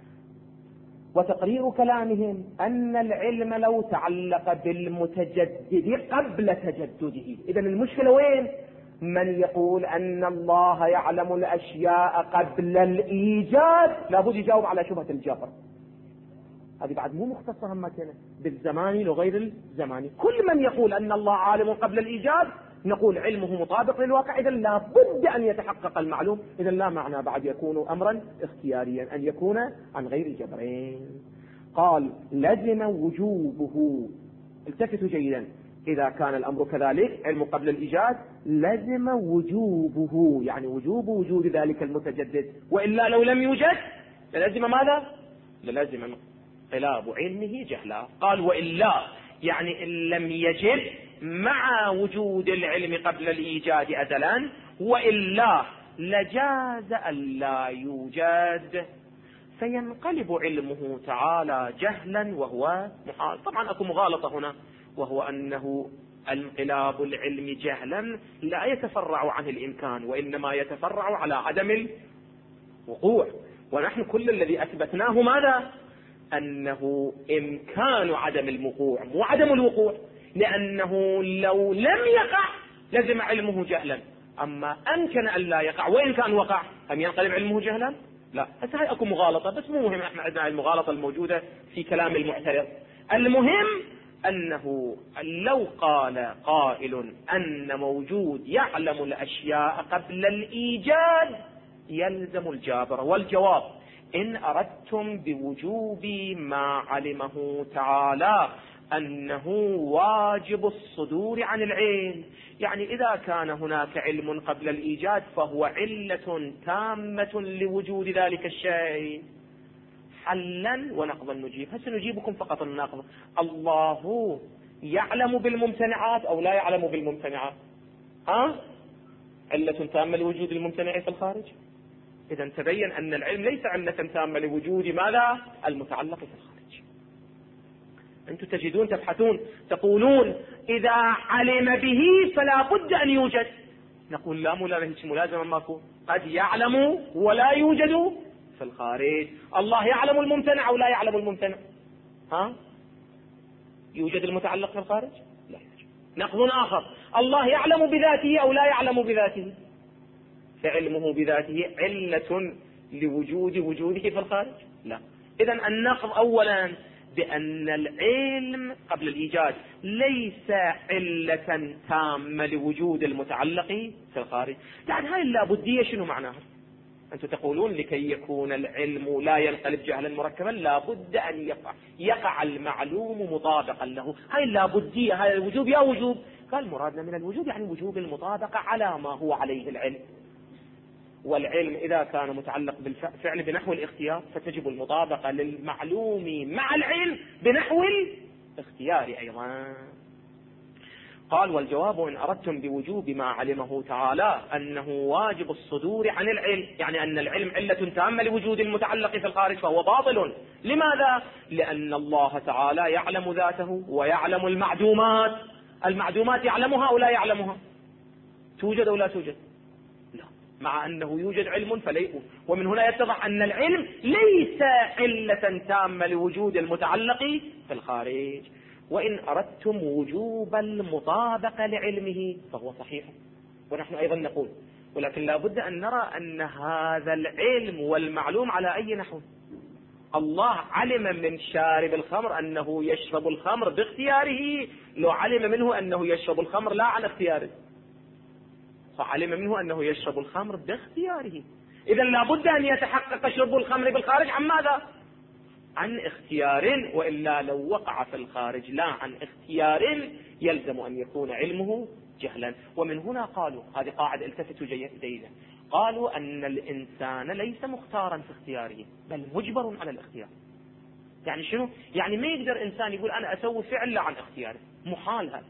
وتقرير كلامهم ان العلم لو تعلق بالمتجدد قبل تجدده. اذا المشكله وين؟ من يقول أن الله يعلم الأشياء قبل الإيجاد لابد يجاوب على شبهة الجبر. هذه بعد مو مختصة هم كانت بالزماني وغير الزماني. كل من يقول أن الله عالم قبل الإيجاد نقول علمه مطابق للواقع، إذا لا بد أن يتحقق المعلوم. إذا لا معنى بعد يكون أمرا اختياريا أن يكون عن غير جبرين. قال لزم وجوبه، التفتوا جيدا، إذا كان الأمر كذلك علم قبل الإيجاد لزم وجوبه، يعني وجوب وجود ذلك المتجدد، وإلا لو لم يوجد للزم ماذا؟ للزم انقلاب علمه جهلا. قال وإلا يعني إن لم يجد مع وجود العلم قبل الإيجاد أزلا، وإلا لجاز أن لا يوجد فينقلب علمه تعالى جهلا وهو محال. طبعا أكو مغالطة هنا، وهو أنه انقلاب العلم جهلا لا يتفرع عن الإمكان وإنما يتفرع على عدم الوقوع، ونحن كل الذي أثبتناه ماذا؟ أنه إمكان عدم الوقوع مو عدم الوقوع، لأنه لو لم يقع لزم علمه جهلا، أما أمكن أن لا يقع وإن كان وقع أم ينقلب علمه جهلا؟ لا. هسه هاي أكو مغالطة بس مو مهم، احنا عندنا المغالطة الموجودة في كلام المعترض. المهم أنه لو قال قائل أن موجود يعلم الأشياء قبل الإيجاد يلزم الجابر. والجواب إن أردتم بوجوب ما علمه تعالى أنه واجب الصدور عن العلم، يعني إذا كان هناك علم قبل الإيجاد فهو علة تامة لوجود ذلك الشيء. حلا ونقضا نجيب. هسه نجيبكم فقط النقض. الله يعلم بالممتنعات أو لا يعلم بالممتنعات؟ علة تامة لوجود الممتنع في الخارج. إذا تبين أن العلم ليس علة تامة لوجود ماذا؟ المتعلق في الخارج. أنتم تجدون تبحثون تقولون إذا علم به فلا بد أن يوجد. نقول لا ملازمة ماكو، قد يعلم ولا يوجد في الخارج. الله يعلم الممتنع أو لا يعلم الممتنع؟ يوجد المتعلق في الخارج؟ لا يوجد. نقض آخر، الله يعلم بذاته أو لا يعلم بذاته؟ فعلمه بذاته علة لوجود وجوده في الخارج؟ لا. إذا النقض أولا بأن العلم قبل الإيجاد ليس علة تامة لوجود المتعلق في الخارج. يعني هاي اللابدية شنو معناها؟ أنتم تقولون لكي يكون العلم لا ينقلب جهلا مركبا لابد أن يقع المعلوم مطابقا له. هاي اللابدية، هاي الوجوب يا وجوب. قال مرادنا من الوجوب يعني وجوب المطابقة على ما هو عليه العلم، والعلم إذا كان متعلق بالفعل بنحو الاختيار فتجب المطابقة للمعلوم مع العلم بنحو الاختيار أيضا. قال والجواب إن أردتم بوجوب ما علمه تعالى أنه واجب الصدور عن العلم، يعني أن العلم علة تامة لوجود المتعلق في الخارج فهو باطل. لماذا؟ لأن الله تعالى يعلم ذاته ويعلم المعدومات يعلمها أو لا يعلمها؟ توجد أو لا توجد؟ لا، مع أنه يوجد علم ومن هنا يتضح أن العلم ليس علة تامة لوجود المتعلق في الخارج. وإن أردتم وجوب المطابقة لعلمه فهو صحيح، ونحن أيضا نقول، ولكن لا بد أن نرى أن هذا العلم والمعلوم على أي نحو. الله علم من شارب الخمر أنه يشرب الخمر باختياره، لو علم منه أنه يشرب الخمر لا عن اختياره، فعلم منه أنه يشرب الخمر باختياره. إذا لا بد أن يتحقق شرب الخمر بالخارج عن ماذا؟ عن اختيار، وإلا لو وقع في الخارج لا عن اختيار يلزم أن يكون علمه جهلا. ومن هنا قالوا، هذه قاعدة التفتوا جيدا، قالوا أن الإنسان ليس مختارا في اختياره بل مجبر على الاختيار. يعني شنو؟ يعني ما يقدر إنسان يقول أنا أسوي فعل لا عن اختياره، محال هذا.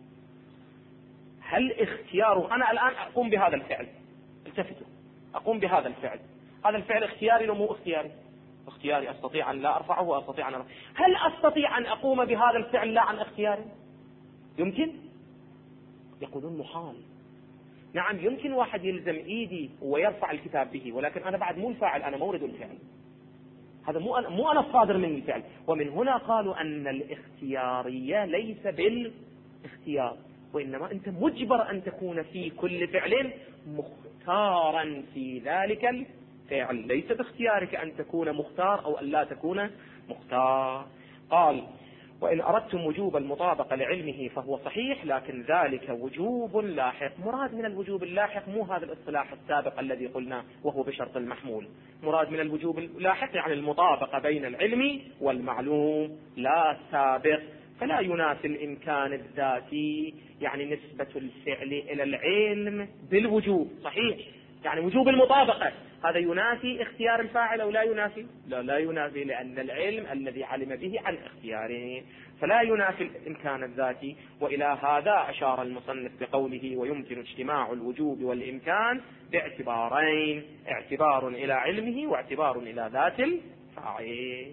هل اختياره أنا الآن أقوم بهذا الفعل، التفتوا، أقوم بهذا الفعل، هذا الفعل اختياري لو مو اختياري؟ اختياري، أستطيع أن لا أرفعه وأستطيع أن أرفعه. هل أستطيع أن أقوم بهذا الفعل لا عن اختياري؟ يمكن؟ يقولون محال. نعم يمكن واحد يلزم إيدي ويرفع الكتاب به، ولكن أنا بعد مو الفاعل، أنا مورد الفعل، هذا مو أنا الصادر من الفعل. ومن هنا قالوا أن الاختيارية ليس بالاختيار، وإنما أنت مجبر أن تكون في كل فعل مختارا في ذلك الفعل، ليس باختيارك أن تكون مختار أو أن لا تكون مختار. قال وإن أردتم وجوب المطابقة لعلمه فهو صحيح، لكن ذلك وجوب لاحق. مراد من الوجوب اللاحق مو هذا الاصطلاح السابق الذي قلنا وهو بشرط المحمول، مراد من الوجوب اللاحق يعني المطابقة بين العلم والمعلوم لا سابق، فلا ينافي الإمكان الذاتي، يعني نسبة الفعل إلى العلم بالوجوب صحيح، يعني وجوب المطابقة هذا ينافي اختيار الفاعل أو لا ينافي؟ لا ينافي، لأن العلم الذي علم به عن اختياره، فلا ينافي الإمكان الذاتي. وإلى هذا أشار المصنف بقوله ويمكن اجتماع الوجوب والإمكان باعتبارين، اعتبار إلى علمه واعتبار إلى ذات الفاعل.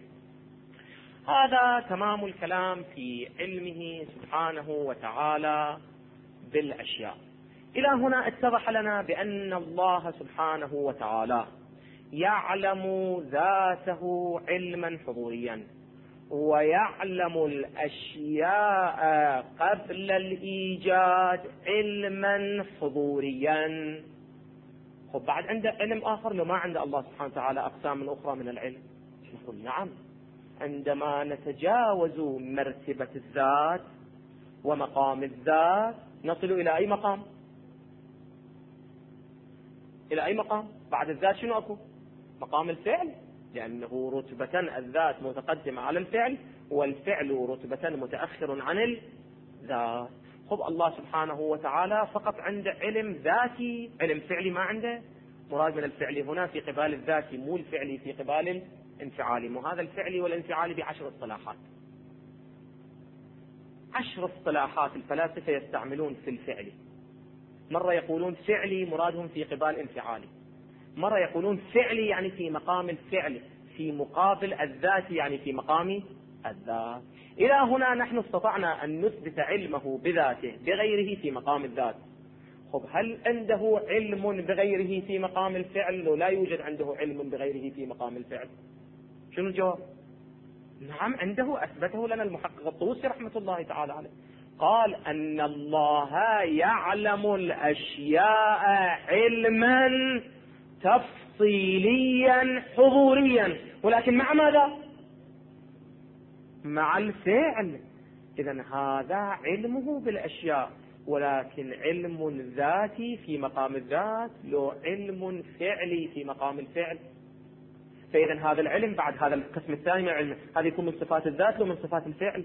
هذا تمام الكلام في علمه سبحانه وتعالى بالأشياء. إلى هنا اتضح لنا بأن الله سبحانه وتعالى يعلم ذاته علما حضوريا، ويعلم الأشياء قبل الإيجاد علما حضوريا. خب بعد عنده علم آخر لو ما عند الله سبحانه وتعالى أقسام أخرى من العلم؟ نقول نعم، عندما نتجاوز مرتبة الذات ومقام الذات نصل إلى أي مقام؟ إلى أي مقام؟ بعد الذات شنو أكو؟ مقام الفعل، لأنه رتبة الذات متقدمة على الفعل، والفعل رتبة متأخر عن الذات. خب الله سبحانه وتعالى فقط عنده علم ذاتي، علم فعلي ما عنده. مراد من الفعل هنا في قبال الذاتي مو الفعلي في قبال الانفعالي، وهذا الفعلي والانفعالي ب10 اصطلاحات. 10 اصطلاحات الفلاسفة يستعملون في الفعل. مرة يقولون فعلي مرادهم في قبال انفعالي، مرة يقولون فعلي يعني في مقام الفعل في مقابل الذات يعني في مقام الذات. إلى هنا نحن استطعنا أن نثبت علمه بذاته بغيره في مقام الذات. خب هل عنده علم بغيره في مقام الفعل ولا يوجد عنده علم بغيره في مقام الفعل؟ شنو الجواب؟ نعم عنده، أثبته لنا المحقق الطوسي رحمة الله تعالى عليه، قال أن الله يعلم الأشياء علما تفصيليا حضوريا، ولكن مع ماذا؟ مع الفعل. إذن هذا علمه بالأشياء، ولكن علم ذاتي في مقام الذات لو علم فعلي في مقام الفعل. فإذا هذا العلم بعد هذا القسم الثاني من العلم هذا يكون من صفات الذات لو من صفات الفعل.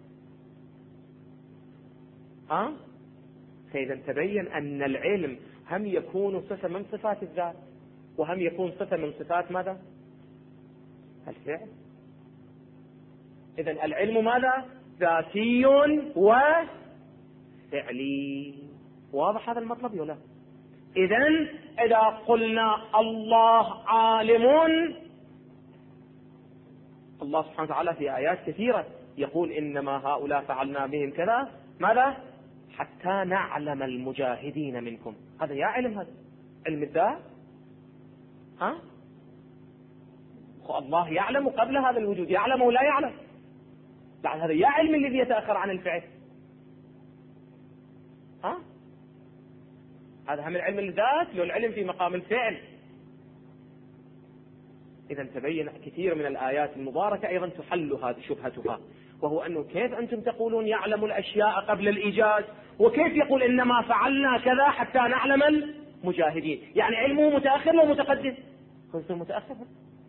فإذا تبين أن العلم هم يكون صفة من صفات الذات وهم يكون صفة من صفات ماذا؟ الفعل. إذا العلم ماذا؟ ذاتي وفعلي. واضح هذا المطلب ولا؟ إذا إذا قلنا الله عالم، الله سبحانه وتعالى في آيات كثيرة يقول إنما هؤلاء فعلنا بهم كذا، ماذا؟ حتى نعلم المجاهدين منكم. هذا يا علم، هذا علم الذات؟ الله يعلم قبل هذا الوجود، يعلم ولا يعلم؟ بعد هذا يا علم الذي يتأخر عن الفعل. هذا هم العلم الذات لو العلم في مقام الفعل. إذا تبين كثير من الآيات المباركة أيضا تحل هذه شبهتها، وهو أنه كيف أنتم تقولون يعلم الأشياء قبل الإيجاد، وكيف يقول إنما فعلنا كذا حتى نعلم المجاهدين؟ يعني علمه متأخر لو متقدم؟ قلت متأخر،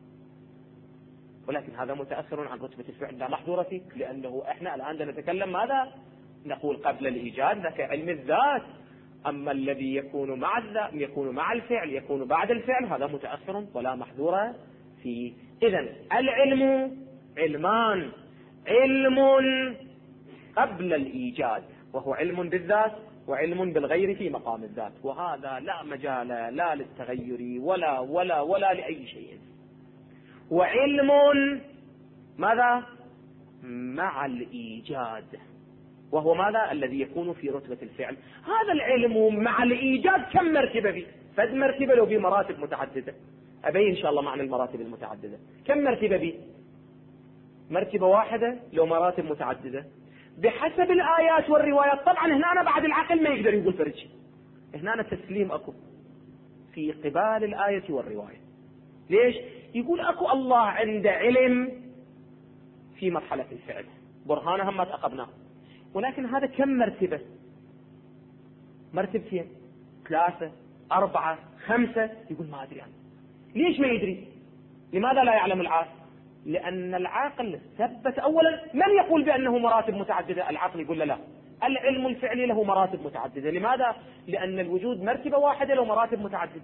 ولكن هذا متأخر عن رتبة الفعل لا محظور فيه، لأنه إحنا الآن نتكلم ماذا؟ نقول قبل الإيجاد ذاك علم الذات، أما الذي يكون مع الذات يكون مع الفعل يكون بعد الفعل هذا متأخر ولا محظور فيه. إذن العلم علمان، علم قبل الإيجاد وهو علم بالذات، وعلم بالغير في مقام الذات، وهذا لا مجال لا للتغير ولا لأي شيء. وعلم ماذا؟ مع الإيجاد، وهو ماذا؟ الذي يكون في رتبة الفعل. هذا العلم مع الإيجاد كم مرتبة فيه؟ فد مرتبة لو في مراتب متعددة، أبين إن شاء الله معنى المراتب المتعددة. كم مرتبة فيه؟ مرتبة واحدة لو مراتب متعددة بحسب الآيات والروايات. طبعا هنا أنا بعد العقل ما يقدر يقول فرج، هنا أنا تسليم أكو في قبال الآية والرواية. ليش؟ يقول أكو الله عنده علم في مرحلة الفعل، برهانها ما تأقبناه، ولكن هذا كم مرتبة؟ مرتبتين، 3، 4، 5، يقول ما أدري أنا. ليش ما يدري؟ لماذا لا يعلم العاقل؟ لأن العاقل ثبت أولا. من يقول بأنه مراتب متعددة؟ العقل يقول لا، العلم الفعلي له مراتب متعددة. لماذا؟ لأن الوجود مرتبة واحدة له مراتب متعددة.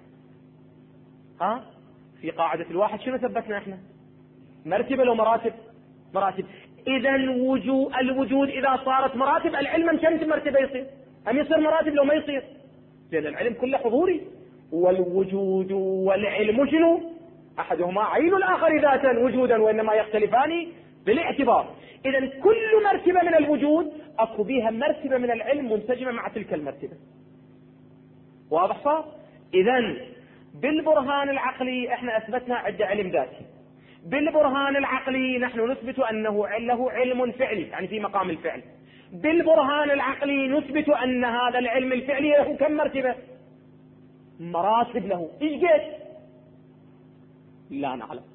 في قاعدة الواحد شنو ثبتنا احنا؟ مرتبة له مراتب. إذا الوجود إذا صارت مراتب، العلم كم مرتبة يصير؟ أم يصير مراتب لو ما يصير؟ لأن العلم كله حضوري، والوجود والعلم شنو؟ أحدهما عين الآخر ذاتا وجودا، وإنما يختلفان بالاعتبار. إذا كل مرتبة من الوجود أكو بها مرتبة من العلم منسجمة مع تلك المرتبة. واضح صار؟ إذا بالبرهان العقلي احنا أثبتنا عدة علم ذاتي، بالبرهان العقلي نحن نثبت أنه له علم فعلي يعني في مقام الفعل، بالبرهان العقلي نثبت أن هذا العلم الفعلي له كم مرتبة؟ مراتب له. إيش قلت؟ لا نعلم.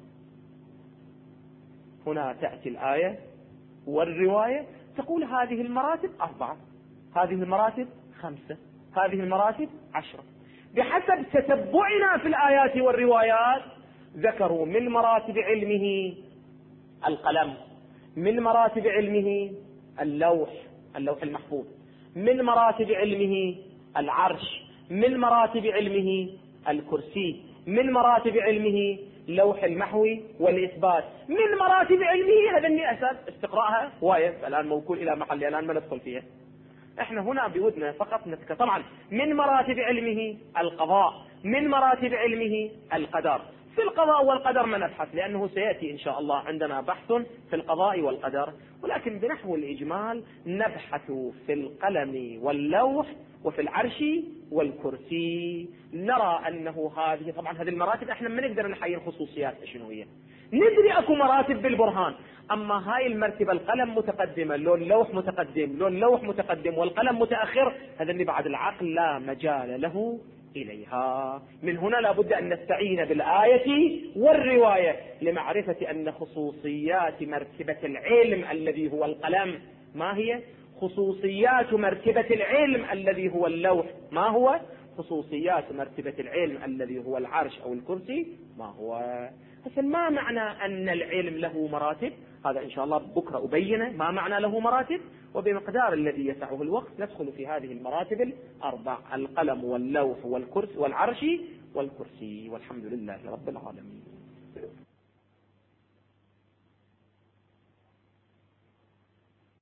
هنا تأتي الآية والرواية تقول هذه المراتب 4، هذه المراتب 5، هذه المراتب 10. بحسب تتبعنا في الآيات والروايات ذكروا من مراتب علمه القلم، من مراتب علمه اللوح المحفوظ، من مراتب علمه العرش، من مراتب علمه الكرسي، من مراتب علمه لوح المحوي والإثبات، من مراتب علمه هذا النئسات استقراءها وايد الآن موكول إلى محل الآن ما ندخل فيها. احنا هنا بودنا فقط نذكر طبعا من مراتب علمه القضاء، من مراتب علمه القدر. في القضاء والقدر ما نبحث لأنه سيأتي إن شاء الله عندنا بحث في القضاء والقدر، ولكن بنحو الإجمال نبحث في القلم واللوح وفي العرش والكرسي. نرى أنه هذه طبعا هذه المراتب احنا ما نقدر نحين خصوصيات شنو هي، ندري اكو مراتب بالبرهان، اما هاي المرتبة القلم متقدمة لو اللوح متقدم، لو اللوح متقدم والقلم متأخر، هذا اللي بعد العقل لا مجال له إليها. من هنا لابد أن نستعين بالآية والرواية لمعرفة أن خصوصيات مرتبة العلم الذي هو القلم ما هي، خصوصيات مرتبة العلم الذي هو اللوح ما هو، خصوصيات مرتبة العلم الذي هو العرش أو الكرسي ما هو. ما معنى أن العلم له مراتب؟ هذا إن شاء الله بكرة أبينه ما معنى له مراتب، وبمقدار الذي يسعه الوقت ندخل في هذه المراتب 4: القلم واللوح والكرسي والعرش والكرسي. والحمد لله رب العالمين.